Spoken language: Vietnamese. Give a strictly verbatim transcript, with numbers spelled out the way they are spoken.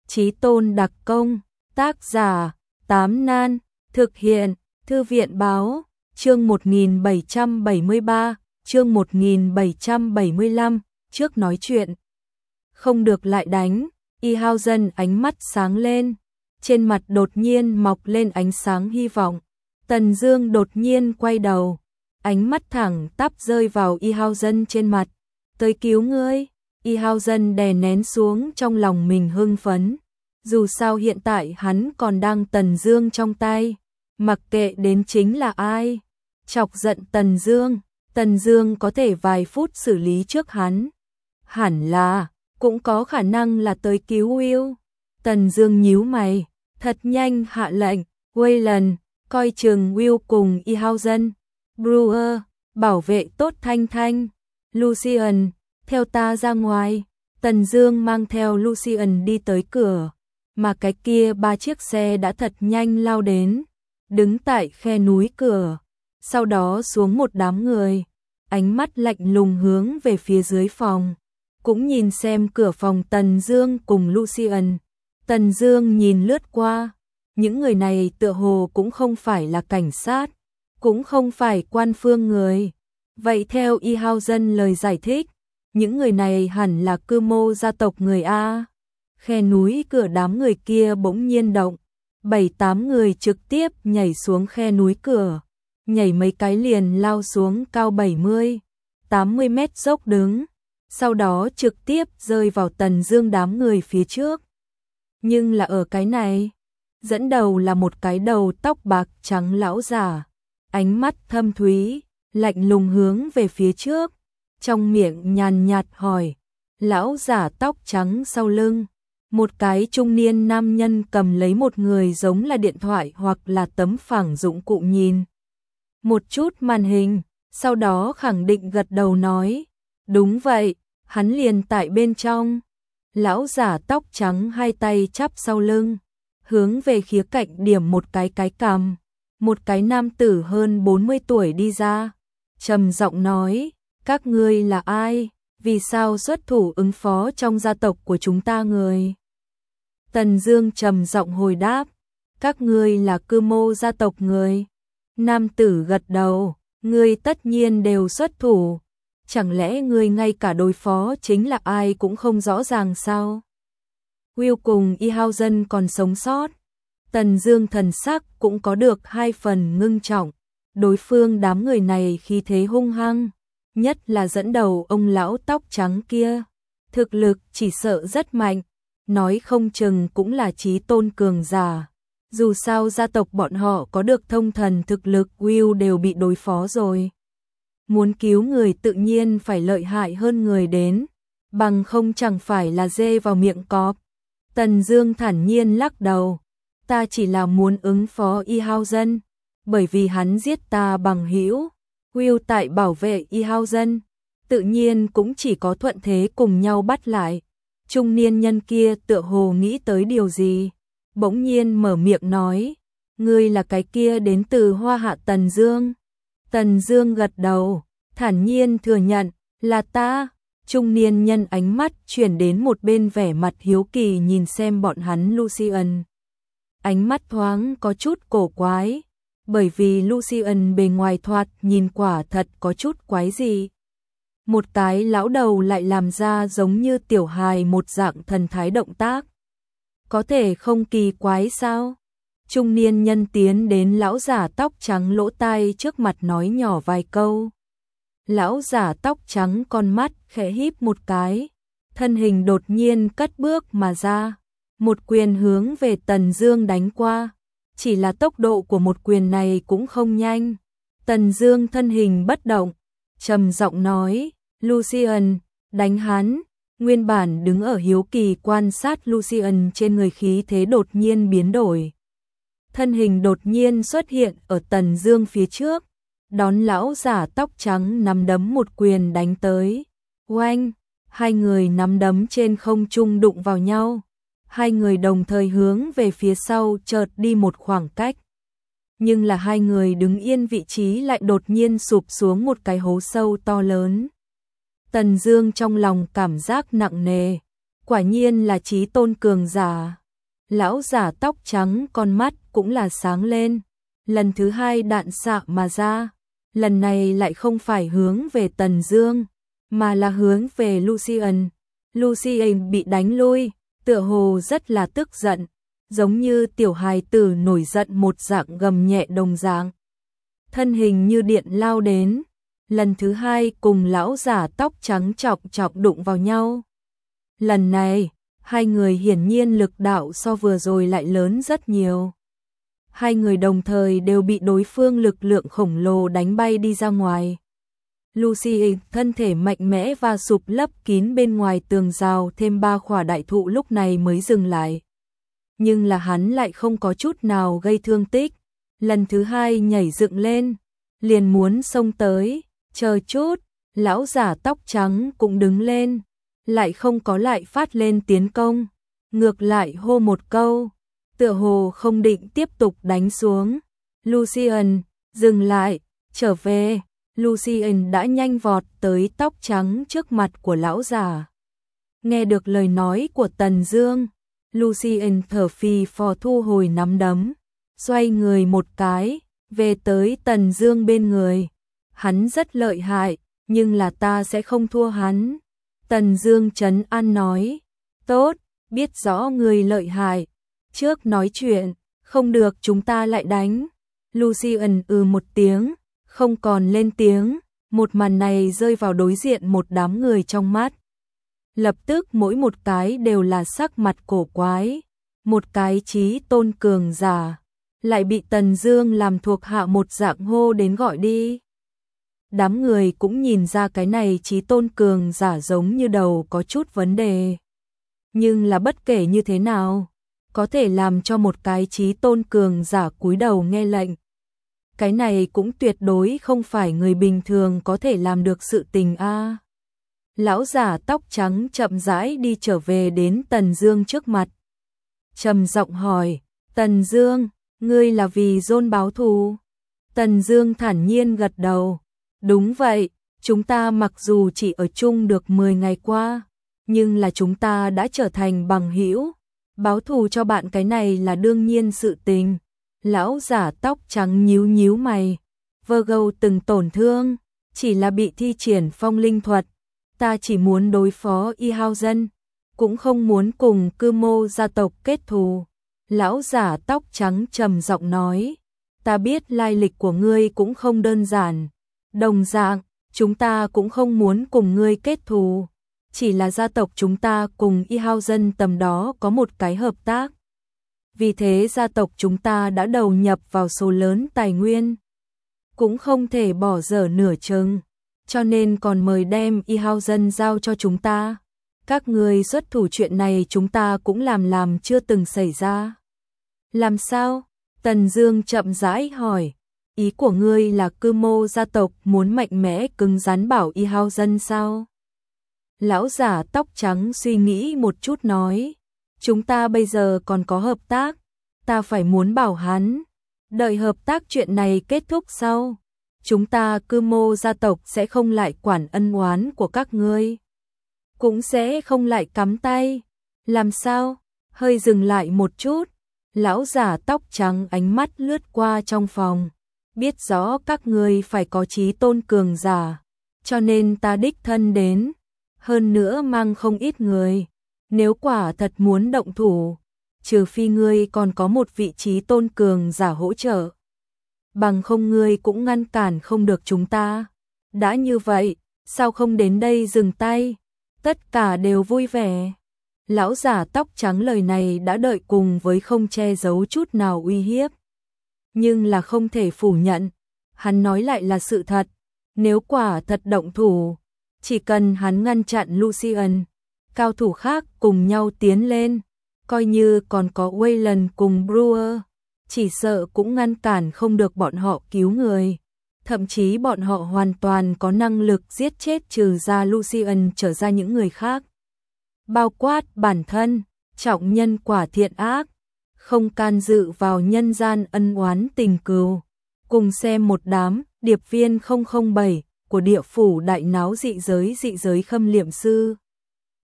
Chí tôn đặc công, tác giả, Tám Nan, thực hiện, Thư viện báo, chương một nghìn bảy trăm bảy mươi ba, chương một nghìn bảy trăm bảy mươi lăm, trước nói chuyện. Không được lại đánh, Y Hao Dân ánh mắt sáng lên, trên mặt đột nhiên mọc lên ánh sáng hy vọng. Tần Dương đột nhiên quay đầu, ánh mắt thẳng tắp rơi vào Y Hao Dân trên mặt. Tới cứu ngươi. Y Hao Dân đè nén xuống trong lòng mình hưng phấn. Dù sao hiện tại hắn còn đang Tần Dương trong tay, mặc kệ đến chính là ai. Chọc giận Tần Dương, Tần Dương có thể vài phút xử lý trước hắn. Hẳn là, cũng có khả năng là tới cứu Will. Tần Dương nhíu mày, thật nhanh hạ lệnh, Wayland, coi chừng Will cùng Y Hao Dân. Brewer, bảo vệ tốt Thanh Thanh. Lucian, theo ta ra ngoài. Tần Dương mang theo Lucian đi tới cửa, mà cái kia ba chiếc xe đã thật nhanh lao đến, đứng tại khe núi cửa. Sau đó xuống một đám người, ánh mắt lạnh lùng hướng về phía dưới phòng, cũng nhìn xem cửa phòng Tần Dương cùng Lucian. Tần Dương nhìn lướt qua, những người này tựa hồ cũng không phải là cảnh sát, cũng không phải quan phương người. Vậy theo Y Hao Dân lời giải thích, những người này hẳn là cư mô gia tộc người A. Khe núi cửa đám người kia bỗng nhiên động, bảy tám người trực tiếp nhảy xuống khe núi cửa, nhảy mấy cái liền lao xuống cao bảy mươi, tám mươi mét dốc đứng, sau đó trực tiếp rơi vào Tần Dương đám người phía trước. Nhưng là ở cái này, dẫn đầu là một cái đầu tóc bạc trắng lão giả, ánh mắt thâm thúy, lạnh lùng hướng về phía trước, trong miệng nhàn nhạt hỏi. Lão giả tóc trắng sau lưng, một cái trung niên nam nhân cầm lấy một người giống là điện thoại hoặc là tấm phẳng dụng cụ nhìn một chút màn hình, sau đó khẳng định gật đầu nói, đúng vậy, hắn liền tại bên trong. Lão giả tóc trắng hai tay chắp sau lưng, hướng về khía cạnh điểm một cái cái cằm, một cái nam tử hơn bốn mươi tuổi đi ra, trầm giọng nói, các ngươi là ai, vì sao xuất thủ ứng phó trong gia tộc của chúng ta người? Tần Dương trầm giọng hồi đáp, các ngươi là cư mô gia tộc người. Nam tử gật đầu, ngươi tất nhiên đều xuất thủ, chẳng lẽ ngươi ngay cả đối phó chính là ai cũng không rõ ràng sao? Will cùng Y Hao Dân còn sống sót. Tần Dương thần sắc cũng có được hai phần ngưng trọng, đối phương đám người này khí thế hung hăng, nhất là dẫn đầu ông lão tóc trắng kia, thực lực chỉ sợ rất mạnh, nói không chừng cũng là chí tôn cường giả. Dù sao gia tộc bọn họ có được thông thần thực lực, Will đều bị đối phó rồi. Muốn cứu người tự nhiên phải lợi hại hơn người đến, bằng không chẳng phải là dê vào miệng cọp. Tần Dương thản nhiên lắc đầu, ta chỉ là muốn ứng phó Y Hao Dân, bởi vì hắn giết ta bằng hữu. Will tại bảo vệ Y Hao Dân, tự nhiên cũng chỉ có thuận thế cùng nhau bắt lại. Trung niên nhân kia tựa hồ nghĩ tới điều gì, bỗng nhiên mở miệng nói, ngươi là cái kia đến từ Hoa Hạ Tần Dương. Tần Dương gật đầu, thản nhiên thừa nhận, là ta. Trung niên nhân ánh mắt chuyển đến một bên, vẻ mặt hiếu kỳ nhìn xem bọn hắn Lucian. Ánh mắt thoáng có chút cổ quái, bởi vì Lucian bề ngoài thoạt nhìn quả thật có chút quái gì. Một cái lão đầu lại làm ra giống như tiểu hài một dạng thần thái động tác. Có thể không kỳ quái sao? Trung niên nhân tiến đến lão giả tóc trắng lỗ tai trước mặt nói nhỏ vài câu. Lão giả tóc trắng con mắt khẽ híp một cái, thân hình đột nhiên cất bước mà ra, một quyền hướng về Tần Dương đánh qua. Chỉ là tốc độ của một quyền này cũng không nhanh. Tần Dương thân hình bất động, trầm giọng nói, Lucian, đánh hắn. Nguyên bản đứng ở hiếu kỳ quan sát Lucian trên người khí thế đột nhiên biến đổi. Thân hình đột nhiên xuất hiện ở Tần Dương phía trước, đón lão giả tóc trắng nắm đấm một quyền đánh tới. Oanh, hai người nắm đấm trên không trung đụng vào nhau. Hai người đồng thời hướng về phía sau chợt đi một khoảng cách. Nhưng là hai người đứng yên vị trí lại đột nhiên sụp xuống một cái hố sâu to lớn. Tần Dương trong lòng cảm giác nặng nề, Quả nhiên là chí tôn cường giả. Lão giả tóc trắng con mắt cũng là sáng lên. Lần thứ hai đạn xạ mà ra. Lần này lại không phải hướng về Tần Dương, mà là hướng về Lucian. Lucian bị đánh lui, tựa hồ rất là tức giận, giống như tiểu hài tử nổi giận một dạng gầm nhẹ đồng dạng. Thân hình như điện lao đến, lần thứ hai cùng lão giả tóc trắng chọc chọc đụng vào nhau. Lần này, hai người hiển nhiên lực đạo so vừa rồi lại lớn rất nhiều. Hai người đồng thời đều bị đối phương lực lượng khổng lồ đánh bay đi ra ngoài. Lucy thân thể mạnh mẽ và sụp lấp kín bên ngoài tường rào thêm ba khỏa đại thụ lúc này mới dừng lại. Nhưng là hắn lại không có chút nào gây thương tích. Lần thứ hai nhảy dựng lên, liền muốn xông tới, chờ chút, lão giả tóc trắng cũng đứng lên, lại không có lại phát lên tiến công, ngược lại hô một câu, tựa hồ không định tiếp tục đánh xuống. Lucian, dừng lại, trở về. Lucian đã nhanh vọt tới tóc trắng trước mặt của lão già. Nghe được lời nói của Tần Dương, Lucian thở phì phò thu hồi nắm đấm, xoay người một cái, về tới Tần Dương bên người. Hắn rất lợi hại, nhưng là ta sẽ không thua hắn. Tần Dương trấn an nói, tốt, biết rõ người lợi hại. Trước nói chuyện, không được chúng ta lại đánh. Lucian ừ một tiếng, không còn lên tiếng. Một màn này rơi vào đối diện một đám người trong mắt. Lập tức mỗi một cái đều là sắc mặt cổ quái. Một cái chí tôn cường giả, lại bị Tần Dương làm thuộc hạ một dạng hô đến gọi đi. Đám người cũng nhìn ra cái này chí tôn cường giả giống như đầu có chút vấn đề. Nhưng là bất kể như thế nào, có thể làm cho một cái chí tôn cường giả cúi đầu nghe lệnh. Cái này cũng tuyệt đối không phải người bình thường có thể làm được sự tình a. Lão giả tóc trắng chậm rãi đi trở về đến Tần Dương trước mặt. Trầm giọng hỏi, Tần Dương, ngươi là vì John báo thù? Tần Dương thản nhiên gật đầu. Đúng vậy, chúng ta mặc dù chỉ ở chung được mười ngày qua, nhưng là chúng ta đã trở thành bằng hữu. Báo thù cho bạn cái này là đương nhiên sự tình. Lão giả tóc trắng nhíu nhíu mày. Virgo từng tổn thương, chỉ là bị thi triển phong linh thuật. Ta chỉ muốn đối phó Y Hao Dân, cũng không muốn cùng Cư Mô gia tộc kết thù. Lão giả tóc trắng trầm giọng nói, ta biết lai lịch của ngươi cũng không đơn giản. Đồng dạng, chúng ta cũng không muốn cùng ngươi kết thù. Chỉ là gia tộc chúng ta cùng Y Hao Dân tầm đó có một cái hợp tác. Vì thế gia tộc chúng ta đã đầu nhập vào số lớn tài nguyên, cũng không thể bỏ dở nửa chừng, cho nên còn mời đem Y Hao Dân giao cho chúng ta. Các người xuất thủ chuyện này chúng ta cũng làm làm chưa từng xảy ra. Làm sao? Tần Dương chậm rãi hỏi, ý của ngươi là Cư Mô gia tộc muốn mạnh mẽ cứng rắn bảo Y Hao Dân sao? Lão giả tóc trắng suy nghĩ một chút nói, chúng ta bây giờ còn có hợp tác, ta phải muốn bảo hắn, đợi hợp tác chuyện này kết thúc sau, chúng ta Cư Mô gia tộc sẽ không lại quản ân oán của các ngươi, cũng sẽ không lại cắm tay. Làm sao? Hơi dừng lại một chút, lão giả tóc trắng ánh mắt lướt qua trong phòng, biết rõ các ngươi phải có chí tôn cường giả, cho nên ta đích thân đến, hơn nữa mang không ít người. Nếu quả thật muốn động thủ, trừ phi ngươi còn có một vị trí tôn cường giả hỗ trợ, bằng không ngươi cũng ngăn cản không được chúng ta. Đã như vậy, sao không đến đây dừng tay? Tất cả đều vui vẻ. Lão giả tóc trắng lời này đã đợi cùng với không che giấu chút nào uy hiếp. Nhưng là không thể phủ nhận, hắn nói lại là sự thật. Nếu quả thật động thủ, chỉ cần hắn ngăn chặn Lucian, cao thủ khác cùng nhau tiến lên, coi như còn có Wayland cùng Brewer, chỉ sợ cũng ngăn cản không được bọn họ cứu người. Thậm chí bọn họ hoàn toàn có năng lực giết chết trừ ra Lucian trở ra những người khác. Bao quát bản thân, trọng nhân quả thiện ác, không can dự vào nhân gian ân oán tình cừu. Cùng xem một đám điệp viên không không bảy của địa phủ đại náo dị giới dị giới khâm liệm sư.